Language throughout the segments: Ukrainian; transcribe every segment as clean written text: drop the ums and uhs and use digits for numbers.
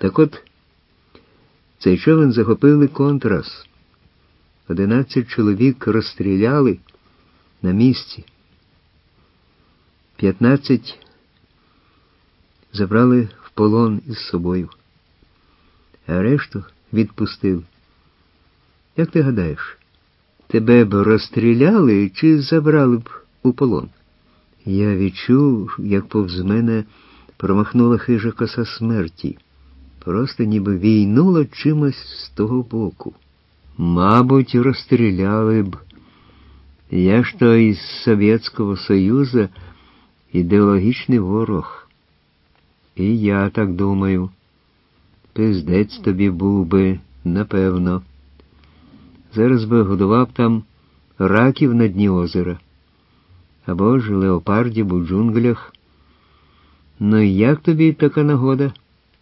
Так от, цей човен захопили контрас. 11 чоловік розстріляли на місці. 15 забрали в полон із собою. А решту відпустив. Як ти гадаєш, тебе б розстріляли чи забрали б у полон? Я відчув, як повз мене промахнула хижа коса смерті. Просто ніби війнула чимось з того боку. Мабуть, розстріляли б. Я ж то із Совєтського Союзу ідеологічний ворог. І я так думаю. Пиздець тобі був би, напевно. Зараз би годував там раків на дні озера. Або ж леопардів у джунглях. Ну і як тобі така нагода?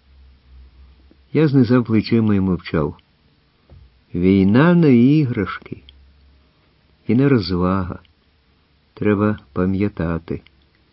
Я знизав плечима і мовчав. Війна не іграшки. І не розвага. Треба пам'ятати.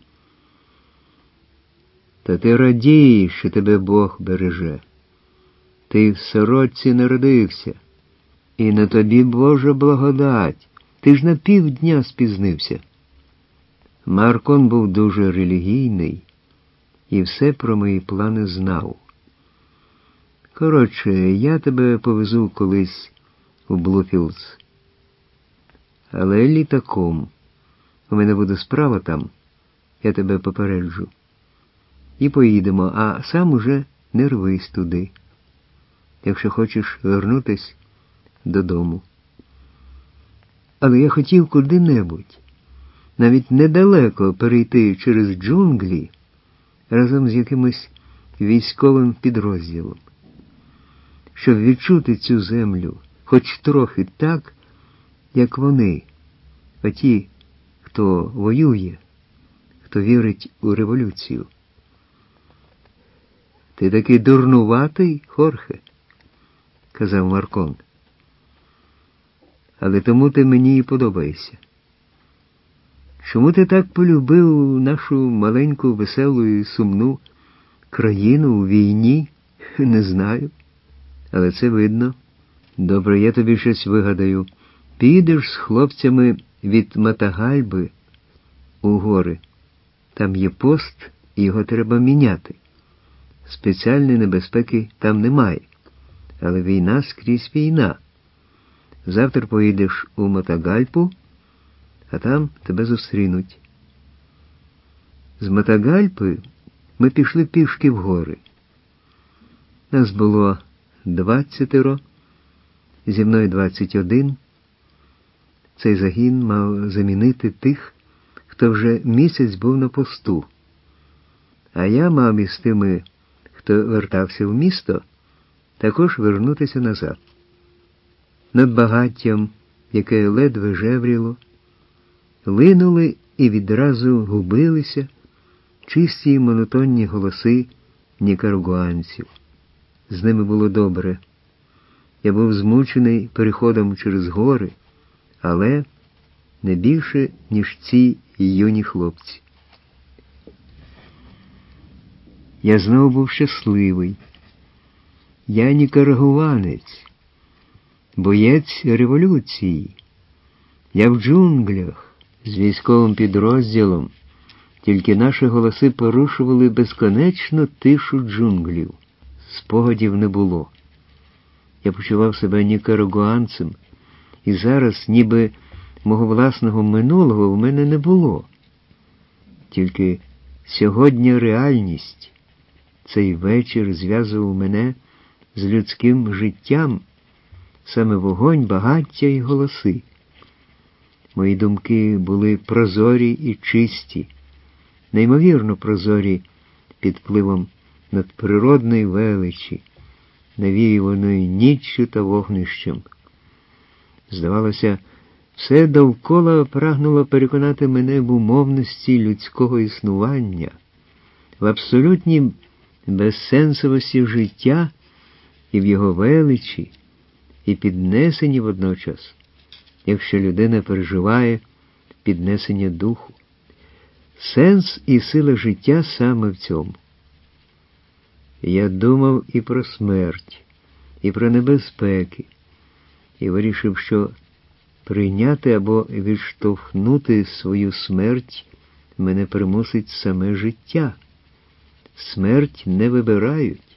Та ти радій, що тебе Бог береже. Ти в сорочці народився. І на тобі Божа благодать. Ти ж на півдня спізнився. Маркон був дуже релігійний і все про мої плани знав. Коротше, я тебе повезу колись у Блуфілдс. Але літаком. У мене буде справа там. Я тебе попереджу. І поїдемо, а сам уже не рвись туди, якщо хочеш вернутись додому. Але я хотів куди-небудь, навіть недалеко перейти через джунглі разом з якимось військовим підрозділом, щоб відчути цю землю, хоч трохи так, як вони, оті, хто воює, хто вірить у революцію. «Ти такий дурнуватий, Хорхе», – казав Маркон. «Але тому ти мені і подобаєшся. Чому ти так полюбив нашу маленьку, веселу і сумну країну у війні? Не знаю. Але це видно. Добре, я тобі щось вигадаю. Підеш з хлопцями від Матагальби у гори. Там є пост, і його треба міняти. Спеціальної небезпеки там немає. Але війна скрізь війна. Завтра поїдеш у Матагальпу, а там тебе зустрінуть. З Матагальпи ми пішли пішки в гори. Нас було 20, зі мною 21. Цей загін мав замінити тих, хто вже місяць був на посту. А я мав із тими, хто вертався в місто, також вернутися назад. Над багаттям, яке ледве жевріло, линули і відразу губилися чисті й монотонні голоси нікарагуанців. З ними було добре. Я був змучений переходом через гори, але не більше, ніж ці юні хлопці. Я знову був щасливий. Я нікарагуанець, боєць революції. Я в джунглях з військовим підрозділом, тільки наші голоси порушували безконечну тишу джунглів. Спогадів не було. Я почував себе нікарагуанцем, і зараз ніби мого власного минулого в мене не було. Тільки сьогодні реальність, цей вечір зв'язував мене з людським життям, саме вогонь, багаття і голоси. Мої думки були прозорі і чисті, неймовірно прозорі під впливом надприродної величі, навіюваної ніччю та вогнищем. Здавалося, все довкола прагнуло переконати мене в умовності людського існування, в абсолютній безсенсовості життя і в його величі, і піднесенні водночас, якщо людина переживає піднесення духу. Сенс і сила життя саме в цьому. Я думав і про смерть, і про небезпеки, і вирішив, що прийняти або відштовхнути свою смерть мене примусить саме життя. Смерть не вибирають.